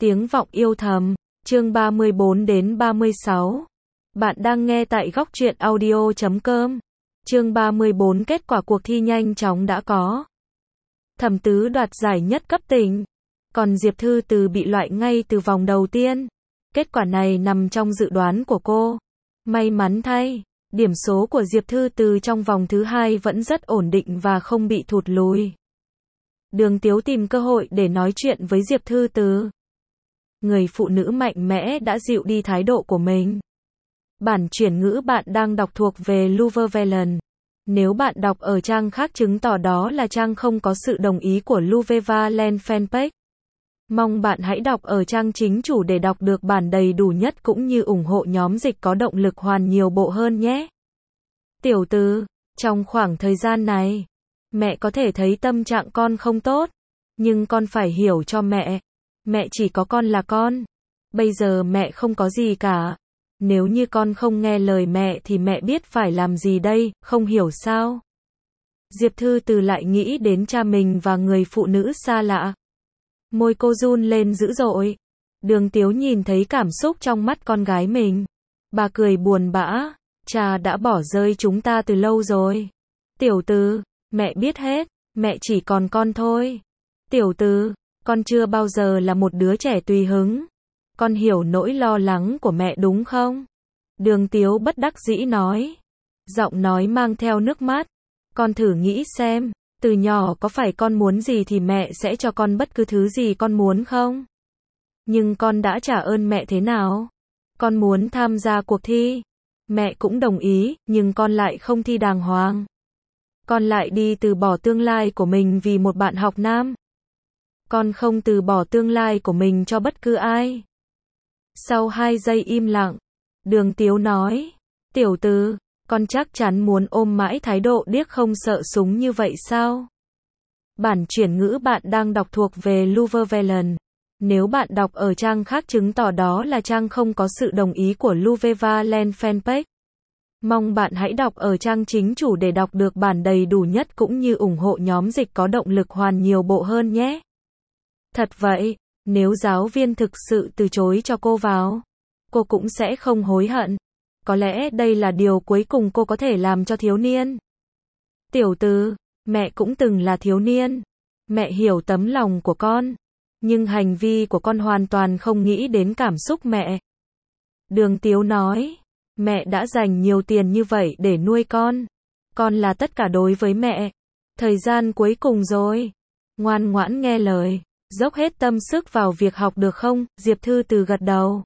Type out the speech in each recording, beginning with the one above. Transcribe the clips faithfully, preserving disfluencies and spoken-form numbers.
Tiếng vọng yêu thầm, chương ba mươi bốn đến ba mươi sáu. Bạn đang nghe tại góc truyện audio chấm com. Chương ba mươi bốn kết quả cuộc thi nhanh chóng đã có. Thẩm Tứ đoạt giải nhất cấp tỉnh, còn Diệp Thư Từ bị loại ngay từ vòng đầu tiên. Kết quả này nằm trong dự đoán của cô. May mắn thay, điểm số của Diệp Thư Từ trong vòng thứ hai vẫn rất ổn định và không bị thụt lùi. Đường Tiếu tìm cơ hội để nói chuyện với Diệp Thư Từ. Người phụ nữ mạnh mẽ đã dịu đi thái độ của mình. Bản chuyển ngữ bạn đang đọc thuộc về Luvevelen. Nếu bạn đọc ở trang khác chứng tỏ đó là trang không có sự đồng ý của Luvevelen fanpage. Mong bạn hãy đọc ở trang chính chủ để đọc được bản đầy đủ nhất cũng như ủng hộ nhóm dịch có động lực hoàn nhiều bộ hơn nhé. Tiểu Từ, trong khoảng thời gian này, mẹ có thể thấy tâm trạng con không tốt, nhưng con phải hiểu cho mẹ. Mẹ chỉ có con là con. Bây giờ mẹ không có gì cả. Nếu như con không nghe lời mẹ thì mẹ biết phải làm gì đây, không hiểu sao? Diệp Thư Từ lại nghĩ đến cha mình và người phụ nữ xa lạ. Môi cô run lên dữ dội. Đường Tiếu nhìn thấy cảm xúc trong mắt con gái mình. Bà cười buồn bã. Cha đã bỏ rơi chúng ta từ lâu rồi. Tiểu Từ, mẹ biết hết. Mẹ chỉ còn con thôi. Tiểu Từ, con chưa bao giờ là một đứa trẻ tùy hứng. Con hiểu nỗi lo lắng của mẹ đúng không? Đường Tiếu bất đắc dĩ nói. Giọng nói mang theo nước mắt. Con thử nghĩ xem, từ nhỏ có phải con muốn gì thì mẹ sẽ cho con bất cứ thứ gì con muốn không? Nhưng con đã trả ơn mẹ thế nào? Con muốn tham gia cuộc thi. Mẹ cũng đồng ý, nhưng con lại không thi đàng hoàng. Con lại đi từ bỏ tương lai của mình vì một bạn học nam. Con không từ bỏ tương lai của mình cho bất cứ ai. Sau hai giây im lặng, Đường Tiếu nói, Tiểu Từ, con chắc chắn muốn ôm mãi thái độ điếc không sợ súng như vậy sao? Bản chuyển ngữ bạn đang đọc thuộc về Luvevelen. Nếu bạn đọc ở trang khác chứng tỏ đó là trang không có sự đồng ý của Luvevelen fanpage. Mong bạn hãy đọc ở trang chính chủ để đọc được bản đầy đủ nhất cũng như ủng hộ nhóm dịch có động lực hoàn nhiều bộ hơn nhé. Thật vậy, nếu giáo viên thực sự từ chối cho cô vào, cô cũng sẽ không hối hận. Có lẽ đây là điều cuối cùng cô có thể làm cho thiếu niên. Tiểu Từ, mẹ cũng từng là thiếu niên. Mẹ hiểu tấm lòng của con. Nhưng hành vi của con hoàn toàn không nghĩ đến cảm xúc mẹ. Đường Tiếu nói, mẹ đã dành nhiều tiền như vậy để nuôi con. Con là tất cả đối với mẹ. Thời gian cuối cùng rồi. Ngoan ngoãn nghe lời. Dốc hết tâm sức vào việc học được không? Diệp Thư Từ gật đầu.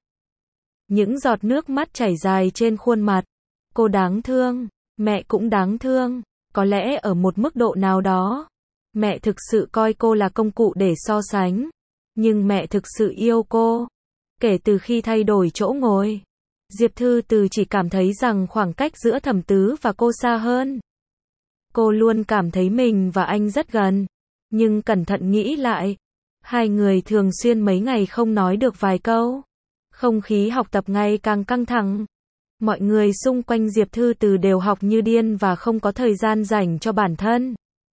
Những giọt nước mắt chảy dài trên khuôn mặt. Cô đáng thương. Mẹ cũng đáng thương. Có lẽ ở một mức độ nào đó, mẹ thực sự coi cô là công cụ để so sánh. Nhưng mẹ thực sự yêu cô. Kể từ khi thay đổi chỗ ngồi, Diệp Thư Từ chỉ cảm thấy rằng khoảng cách giữa Thẩm Tứ và cô xa hơn. Cô luôn cảm thấy mình và anh rất gần. Nhưng cẩn thận nghĩ lại, hai người thường xuyên mấy ngày không nói được vài câu. Không khí học tập ngày càng căng thẳng. Mọi người xung quanh Diệp Thư Từ đều học như điên và không có thời gian dành cho bản thân.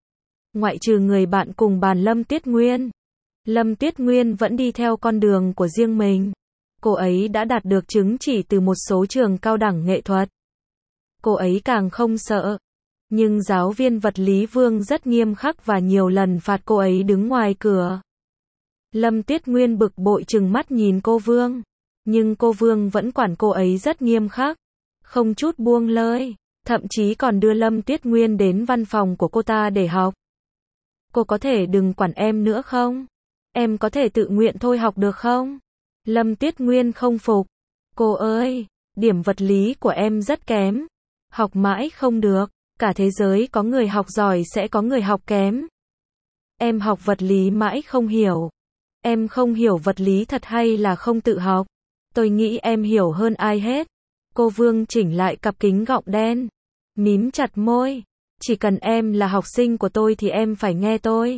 Ngoại trừ người bạn cùng bàn Lâm Tuyết Nguyên. Lâm Tuyết Nguyên vẫn đi theo con đường của riêng mình. Cô ấy đã đạt được chứng chỉ từ một số trường cao đẳng nghệ thuật. Cô ấy càng không sợ. Nhưng giáo viên vật lý Vương rất nghiêm khắc và nhiều lần phạt cô ấy đứng ngoài cửa. Lâm Tuyết Nguyên bực bội trừng mắt nhìn cô Vương. Nhưng cô Vương vẫn quản cô ấy rất nghiêm khắc. Không chút buông lơi. Thậm chí còn đưa Lâm Tuyết Nguyên đến văn phòng của cô ta để học. Cô có thể đừng quản em nữa không? Em có thể tự nguyện thôi học được không? Lâm Tuyết Nguyên không phục. Cô ơi, điểm vật lý của em rất kém. Học mãi không được. Cả thế giới có người học giỏi sẽ có người học kém. Em học vật lý mãi không hiểu. Em không hiểu vật lý thật hay là không tự học? Tôi nghĩ em hiểu hơn ai hết. Cô Vương chỉnh lại cặp kính gọng đen. Mím chặt môi. Chỉ cần em là học sinh của tôi thì em phải nghe tôi.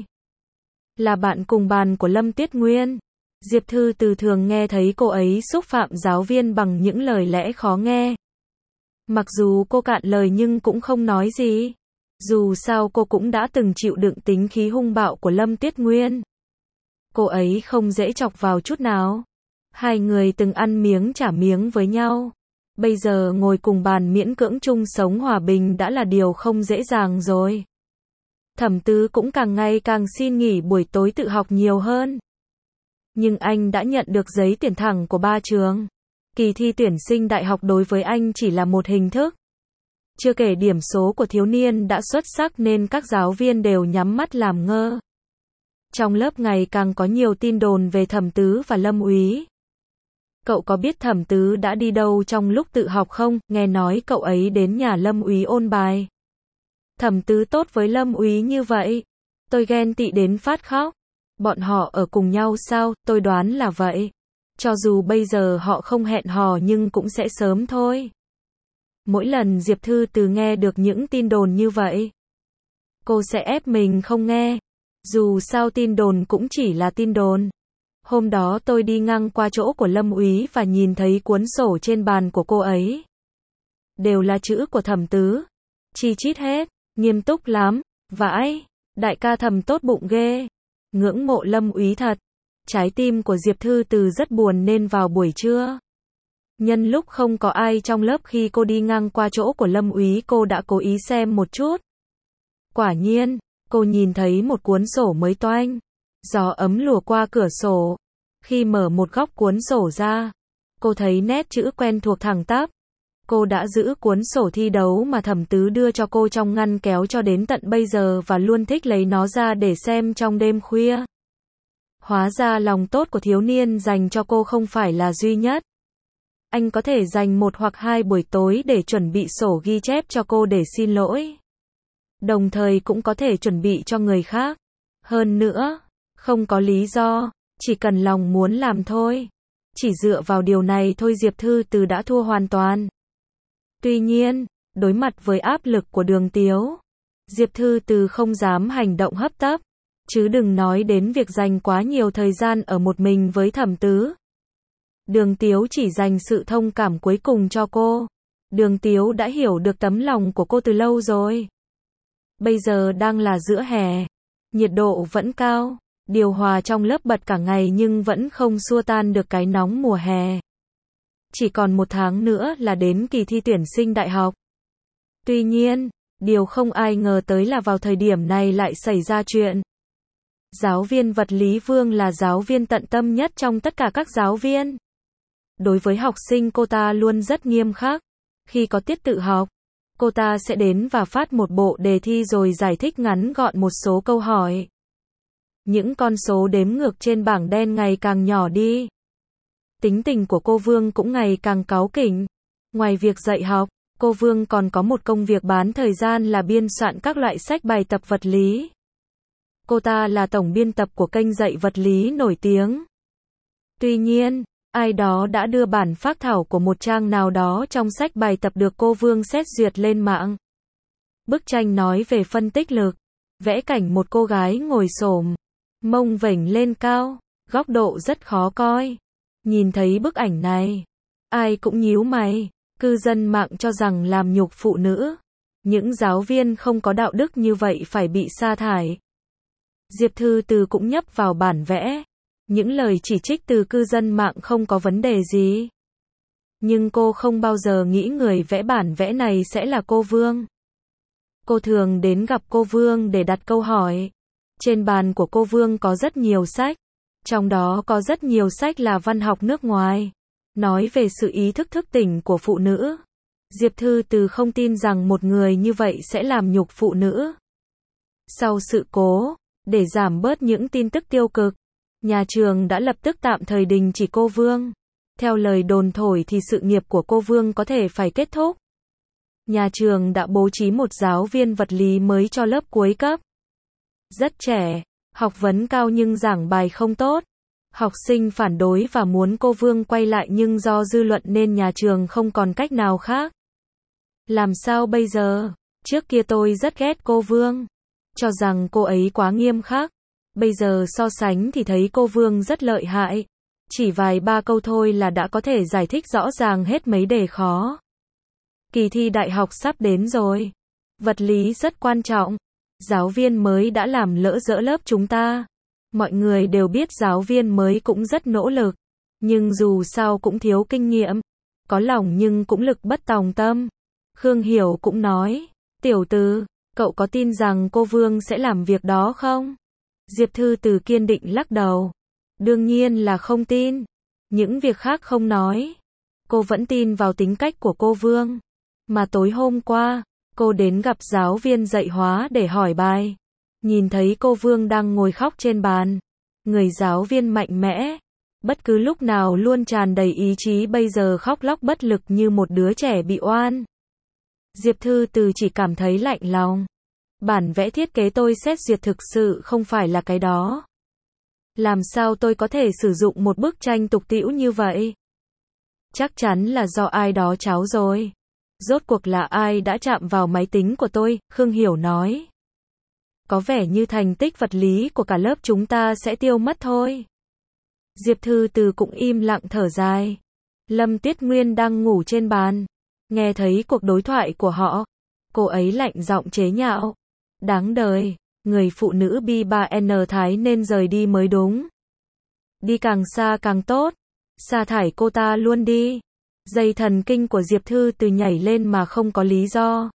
Là bạn cùng bàn của Lâm Tuyết Nguyên. Diệp Thư Từ thường nghe thấy cô ấy xúc phạm giáo viên bằng những lời lẽ khó nghe. Mặc dù cô cạn lời nhưng cũng không nói gì. Dù sao cô cũng đã từng chịu đựng tính khí hung bạo của Lâm Tuyết Nguyên. Cô ấy không dễ chọc vào chút nào. Hai người từng ăn miếng trả miếng với nhau. Bây giờ ngồi cùng bàn miễn cưỡng chung sống hòa bình đã là điều không dễ dàng rồi. Thẩm Tứ cũng càng ngày càng xin nghỉ buổi tối tự học nhiều hơn. Nhưng anh đã nhận được giấy tuyển thẳng của ba trường. Kỳ thi tuyển sinh đại học đối với anh chỉ là một hình thức. Chưa kể điểm số của thiếu niên đã xuất sắc nên các giáo viên đều nhắm mắt làm ngơ. Trong lớp ngày càng có nhiều tin đồn về Thẩm Tứ và Lâm Úy. Cậu có biết Thẩm Tứ đã đi đâu trong lúc tự học không? Nghe nói cậu ấy đến nhà Lâm Úy ôn bài. Thẩm Tứ tốt với Lâm Úy như vậy. Tôi ghen tị đến phát khóc. Bọn họ ở cùng nhau sao? Tôi đoán là vậy. Cho dù bây giờ họ không hẹn hò nhưng cũng sẽ sớm thôi. Mỗi lần Diệp Thư Từ nghe được những tin đồn như vậy, cô sẽ ép mình không nghe. Dù sao tin đồn cũng chỉ là tin đồn. Hôm đó tôi đi ngang qua chỗ của Lâm Úy và nhìn thấy cuốn sổ trên bàn của cô ấy. Đều là chữ của Thẩm Tứ. Chi chít hết, nghiêm túc lắm. Vãi, đại ca Thẩm tốt bụng ghê. Ngưỡng mộ Lâm Úy thật. Trái tim của Diệp Thư Từ rất buồn nên vào buổi trưa, nhân lúc không có ai trong lớp khi cô đi ngang qua chỗ của Lâm Úy cô đã cố ý xem một chút. Quả nhiên, cô nhìn thấy một cuốn sổ mới toanh. Gió ấm lùa qua cửa sổ. Khi mở một góc cuốn sổ ra, cô thấy nét chữ quen thuộc thẳng tắp. Cô đã giữ cuốn sổ thi đấu mà Thẩm Tứ đưa cho cô trong ngăn kéo cho đến tận bây giờ và luôn thích lấy nó ra để xem trong đêm khuya. Hóa ra lòng tốt của thiếu niên dành cho cô không phải là duy nhất. Anh có thể dành một hoặc hai buổi tối để chuẩn bị sổ ghi chép cho cô để xin lỗi. Đồng thời cũng có thể chuẩn bị cho người khác. Hơn nữa, không có lý do, chỉ cần lòng muốn làm thôi. Chỉ dựa vào điều này thôi Diệp Thư Từ đã thua hoàn toàn. Tuy nhiên, đối mặt với áp lực của Đường Tiếu, Diệp Thư Từ không dám hành động hấp tấp. Chứ đừng nói đến việc dành quá nhiều thời gian ở một mình với Thẩm Tứ. Đường Tiếu chỉ dành sự thông cảm cuối cùng cho cô. Đường Tiếu đã hiểu được tấm lòng của cô từ lâu rồi. Bây giờ đang là giữa hè. Nhiệt độ vẫn cao. Điều hòa trong lớp bật cả ngày nhưng vẫn không xua tan được cái nóng mùa hè. Chỉ còn một tháng nữa là đến kỳ thi tuyển sinh đại học. Tuy nhiên, điều không ai ngờ tới là vào thời điểm này lại xảy ra chuyện. Giáo viên vật lý Vương là giáo viên tận tâm nhất trong tất cả các giáo viên. Đối với học sinh cô ta luôn rất nghiêm khắc. Khi có tiết tự học, cô ta sẽ đến và phát một bộ đề thi rồi giải thích ngắn gọn một số câu hỏi. Những con số đếm ngược trên bảng đen ngày càng nhỏ đi. Tính tình của cô Vương cũng ngày càng cáu kỉnh. Ngoài việc dạy học, cô Vương còn có một công việc bán thời gian là biên soạn các loại sách bài tập vật lý. Cô ta là tổng biên tập của kênh dạy vật lý nổi tiếng. Tuy nhiên, ai đó đã đưa bản phác thảo của một trang nào đó trong sách bài tập được cô Vương xét duyệt lên mạng. Bức tranh nói về phân tích lực, vẽ cảnh một cô gái ngồi xổm, mông vểnh lên cao, góc độ rất khó coi. Nhìn thấy bức ảnh này, ai cũng nhíu mày, cư dân mạng cho rằng làm nhục phụ nữ. Những giáo viên không có đạo đức như vậy phải bị sa thải. Diệp Thư Từ cũng nhấp vào bản vẽ. Những lời chỉ trích từ cư dân mạng không có vấn đề gì. Nhưng cô không bao giờ nghĩ người vẽ bản vẽ này sẽ là cô Vương. Cô thường đến gặp cô Vương để đặt câu hỏi. Trên bàn của cô Vương có rất nhiều sách. Trong đó có rất nhiều sách là văn học nước ngoài. Nói về sự ý thức thức tỉnh của phụ nữ. Diệp Thư Từ không tin rằng một người như vậy sẽ làm nhục phụ nữ. Sau sự cố, để giảm bớt những tin tức tiêu cực, nhà trường đã lập tức tạm thời đình chỉ cô Vương. Theo lời đồn thổi thì sự nghiệp của cô Vương có thể phải kết thúc. Nhà trường đã bố trí một giáo viên vật lý mới cho lớp cuối cấp. Rất trẻ, học vấn cao nhưng giảng bài không tốt. Học sinh phản đối và muốn cô Vương quay lại nhưng do dư luận nên nhà trường không còn cách nào khác. Làm sao bây giờ? Trước kia tôi rất ghét cô Vương, cho rằng cô ấy quá nghiêm khắc. Bây giờ so sánh thì thấy cô Vương rất lợi hại. Chỉ vài ba câu thôi là đã có thể giải thích rõ ràng hết mấy đề khó. Kỳ thi đại học sắp đến rồi. Vật lý rất quan trọng. Giáo viên mới đã làm lỡ dỡ lớp chúng ta. Mọi người đều biết giáo viên mới cũng rất nỗ lực, nhưng dù sao cũng thiếu kinh nghiệm, có lòng nhưng cũng lực bất tòng tâm. Khương Hiểu cũng nói, tiểu Từ, cậu có tin rằng cô Vương sẽ làm việc đó không? Diệp Thư Từ kiên định lắc đầu. Đương nhiên là không tin. Những việc khác không nói. Cô vẫn tin vào tính cách của cô Vương. Mà tối hôm qua, cô đến gặp giáo viên dạy hóa để hỏi bài. Nhìn thấy cô Vương đang ngồi khóc trên bàn. Người giáo viên mạnh mẽ, bất cứ lúc nào luôn tràn đầy ý chí, bây giờ khóc lóc bất lực như một đứa trẻ bị oan. Diệp Thư Từ chỉ cảm thấy lạnh lòng. Bản vẽ thiết kế tôi xét duyệt thực sự không phải là cái đó. Làm sao tôi có thể sử dụng một bức tranh tục tĩu như vậy? Chắc chắn là do ai đó tráo rồi. Rốt cuộc là ai đã chạm vào máy tính của tôi? Khương Hiểu nói. Có vẻ như thành tích vật lý của cả lớp chúng ta sẽ tiêu mất thôi. Diệp Thư Từ cũng im lặng thở dài. Lâm Tuyết Nguyên đang ngủ trên bàn. Nghe thấy cuộc đối thoại của họ. Cô ấy lạnh giọng chế nhạo. Đáng đời, người phụ nữ bi ba N Thái nên rời đi mới đúng. Đi càng xa càng tốt. Sa thải cô ta luôn đi. Dây thần kinh của Diệp Thư Từ nhảy lên mà không có lý do.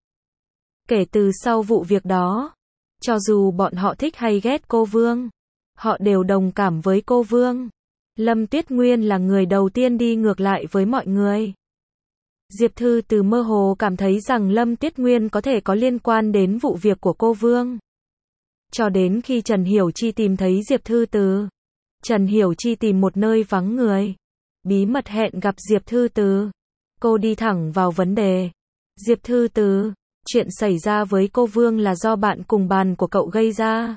Kể từ sau vụ việc đó, cho dù bọn họ thích hay ghét cô Vương, họ đều đồng cảm với cô Vương. Lâm Tuyết Nguyên là người đầu tiên đi ngược lại với mọi người. Diệp Thư Từ mơ hồ cảm thấy rằng Lâm Tuyết Nguyên có thể có liên quan đến vụ việc của cô Vương. Cho đến khi Trần Hiểu Chi tìm thấy Diệp Thư Từ. Trần Hiểu Chi tìm một nơi vắng người, bí mật hẹn gặp Diệp Thư Từ. Cô đi thẳng vào vấn đề. Diệp Thư Từ, chuyện xảy ra với cô Vương là do bạn cùng bàn của cậu gây ra.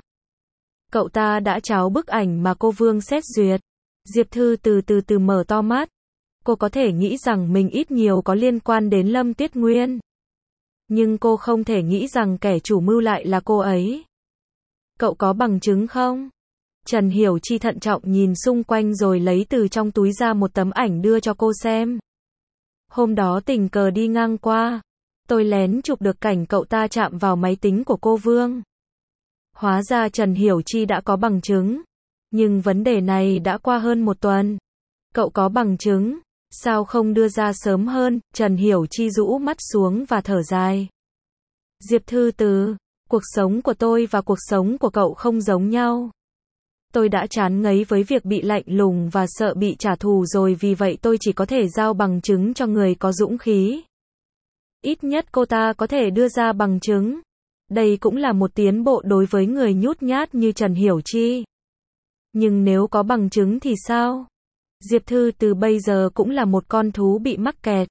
Cậu ta đã tráo bức ảnh mà cô Vương xét duyệt. Diệp Thư Từ từ từ mở to mắt. Cô có thể nghĩ rằng mình ít nhiều có liên quan đến Lâm Tuyết Nguyên. Nhưng cô không thể nghĩ rằng kẻ chủ mưu lại là cô ấy. Cậu có bằng chứng không? Trần Hiểu Chi thận trọng nhìn xung quanh rồi lấy từ trong túi ra một tấm ảnh đưa cho cô xem. Hôm đó tình cờ đi ngang qua. Tôi lén chụp được cảnh cậu ta chạm vào máy tính của cô Vương. Hóa ra Trần Hiểu Chi đã có bằng chứng. Nhưng vấn đề này đã qua hơn một tuần. Cậu có bằng chứng, sao không đưa ra sớm hơn? Trần Hiểu Chi rũ mắt xuống và thở dài. Diệp Thư Từ, cuộc sống của tôi và cuộc sống của cậu không giống nhau. Tôi đã chán ngấy với việc bị lạnh lùng và sợ bị trả thù rồi, vì vậy tôi chỉ có thể giao bằng chứng cho người có dũng khí. Ít nhất cô ta có thể đưa ra bằng chứng. Đây cũng là một tiến bộ đối với người nhút nhát như Trần Hiểu Chi. Nhưng nếu có bằng chứng thì sao? Diệp Thư Từ bây giờ cũng là một con thú bị mắc kẹt.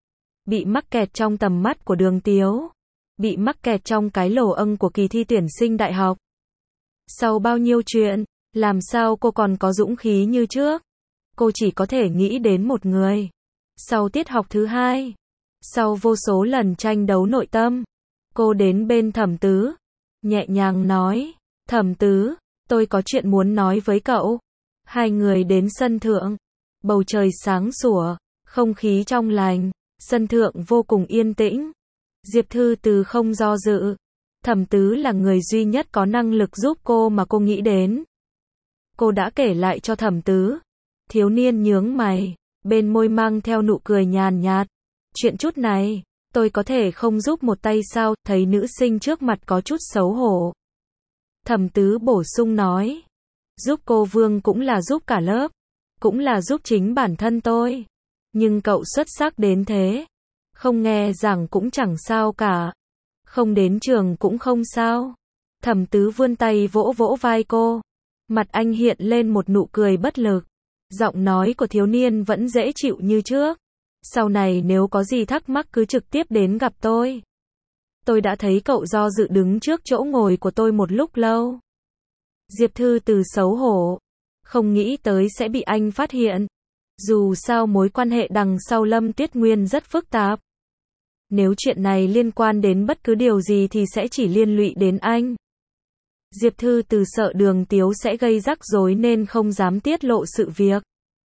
Bị mắc kẹt trong tầm mắt của Đường Tiếu. Bị mắc kẹt trong cái lồ âng của kỳ thi tuyển sinh đại học. Sau bao nhiêu chuyện, làm sao cô còn có dũng khí như trước? Cô chỉ có thể nghĩ đến một người. Sau tiết học thứ hai, sau vô số lần tranh đấu nội tâm, cô đến bên Thẩm Tứ, nhẹ nhàng nói, Thẩm Tứ, tôi có chuyện muốn nói với cậu. Hai người đến sân thượng, bầu trời sáng sủa, không khí trong lành, sân thượng vô cùng yên tĩnh. Diệp Thư Từ không do dự. Thẩm Tứ là người duy nhất có năng lực giúp cô mà cô nghĩ đến. Cô đã kể lại cho Thẩm Tứ. Thiếu niên nhướng mày, bên môi mang theo nụ cười nhàn nhạt. Chuyện chút này, tôi có thể không giúp một tay sao? Thấy nữ sinh trước mặt có chút xấu hổ. Thẩm Tứ bổ sung nói. Giúp cô Vương cũng là giúp cả lớp. Cũng là giúp chính bản thân tôi. Nhưng cậu xuất sắc đến thế. Không nghe giảng cũng chẳng sao cả. Không đến trường cũng không sao. Thẩm Tứ vươn tay vỗ vỗ vai cô. Mặt anh hiện lên một nụ cười bất lực. Giọng nói của thiếu niên vẫn dễ chịu như trước. Sau này nếu có gì thắc mắc cứ trực tiếp đến gặp tôi. Tôi đã thấy cậu do dự đứng trước chỗ ngồi của tôi một lúc lâu. Diệp Thư Từ xấu hổ. Không nghĩ tới sẽ bị anh phát hiện. Dù sao mối quan hệ đằng sau Lâm Tuyết Nguyên rất phức tạp. Nếu chuyện này liên quan đến bất cứ điều gì thì sẽ chỉ liên lụy đến anh. Diệp Thư Từ sợ Đường Tiếu sẽ gây rắc rối nên không dám tiết lộ sự việc.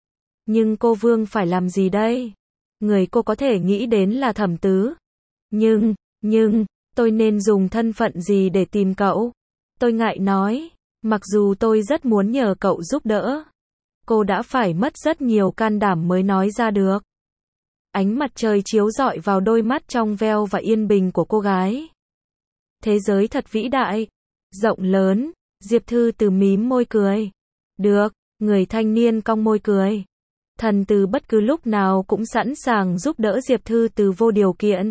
Nhưng cô Vương phải làm gì đây? Người cô có thể nghĩ đến là Thẩm Tứ. Nhưng, nhưng, tôi nên dùng thân phận gì để tìm cậu? Tôi ngại nói. Mặc dù tôi rất muốn nhờ cậu giúp đỡ. Cô đã phải mất rất nhiều can đảm mới nói ra được. Ánh mặt trời chiếu rọi vào đôi mắt trong veo và yên bình của cô gái. Thế giới thật vĩ đại, rộng lớn, Diệp Thư Từ mím môi cười. Được, người thanh niên cong môi cười. Thần Từ bất cứ lúc nào cũng sẵn sàng giúp đỡ Diệp Thư Từ vô điều kiện.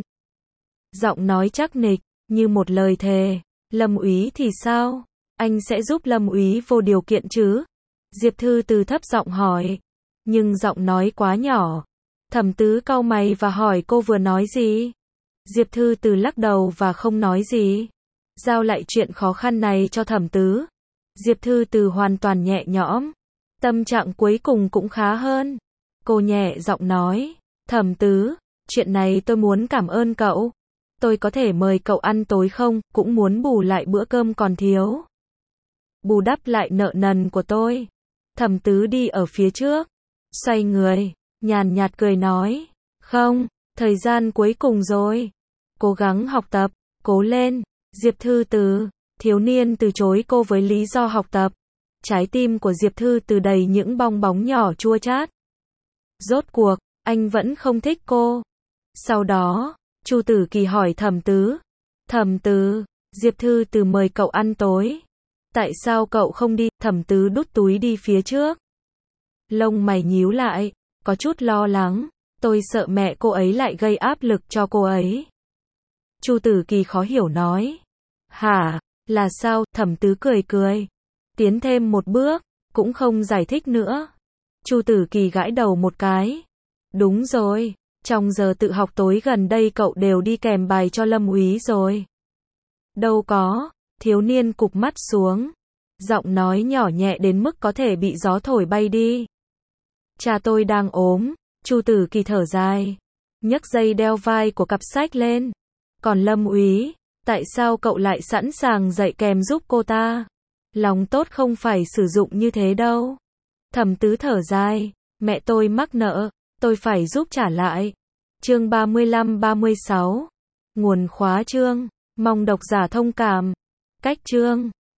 Giọng nói chắc nịch, như một lời thề. Lâm úy thì sao? Anh sẽ giúp Lâm úy vô điều kiện chứ? Diệp Thư Từ thấp giọng hỏi. Nhưng giọng nói quá nhỏ. Thẩm Tứ cau mày và hỏi cô vừa nói gì? Diệp Thư Từ lắc đầu và không nói gì. Giao lại chuyện khó khăn này cho Thẩm Tứ. Diệp Thư Từ hoàn toàn nhẹ nhõm. Tâm trạng cuối cùng cũng khá hơn. Cô nhẹ giọng nói. Thẩm Tứ, chuyện này tôi muốn cảm ơn cậu. Tôi có thể mời cậu ăn tối không? Cũng muốn bù lại bữa cơm còn thiếu. Bù đắp lại nợ nần của tôi. Thẩm Tứ đi ở phía trước. Xoay người, nhàn nhạt cười nói. Không, thời gian cuối cùng rồi. Cố gắng học tập, cố lên. Diệp Thư Từ, thiếu niên từ chối cô với lý do học tập. Trái tim của Diệp Thư Từ đầy những bong bóng nhỏ chua chát. Rốt cuộc, anh vẫn không thích cô. Sau đó, Chu Tử Kỳ hỏi Thẩm Tứ. Thẩm Tứ, Diệp Thư Từ mời cậu ăn tối. Tại sao cậu không đi? Thẩm Tứ đút túi đi phía trước. Lông mày nhíu lại, có chút lo lắng. Tôi sợ mẹ cô ấy lại gây áp lực cho cô ấy. Chu Tử Kỳ khó hiểu nói. Hả, là sao? Thẩm Tứ cười cười. Tiến thêm một bước, cũng không giải thích nữa. Chu Tử Kỳ gãi đầu một cái. Đúng rồi, trong giờ tự học tối gần đây cậu đều đi kèm bài cho Lâm úy rồi. Đâu có, thiếu niên cụp mắt xuống. Giọng nói nhỏ nhẹ đến mức có thể bị gió thổi bay đi. Cha tôi đang ốm. Chu Tử Kỳ thở dài. Nhấc dây đeo vai của cặp sách lên. Còn Lâm úy, tại sao cậu lại sẵn sàng dạy kèm giúp cô ta? Lòng tốt không phải sử dụng như thế đâu. Thẩm Tứ thở dài. Mẹ tôi mắc nợ, tôi phải giúp trả lại. Chương ba mươi lăm ba mươi sáu. Nguồn khóa chương. Mong độc giả thông cảm. Cách chương.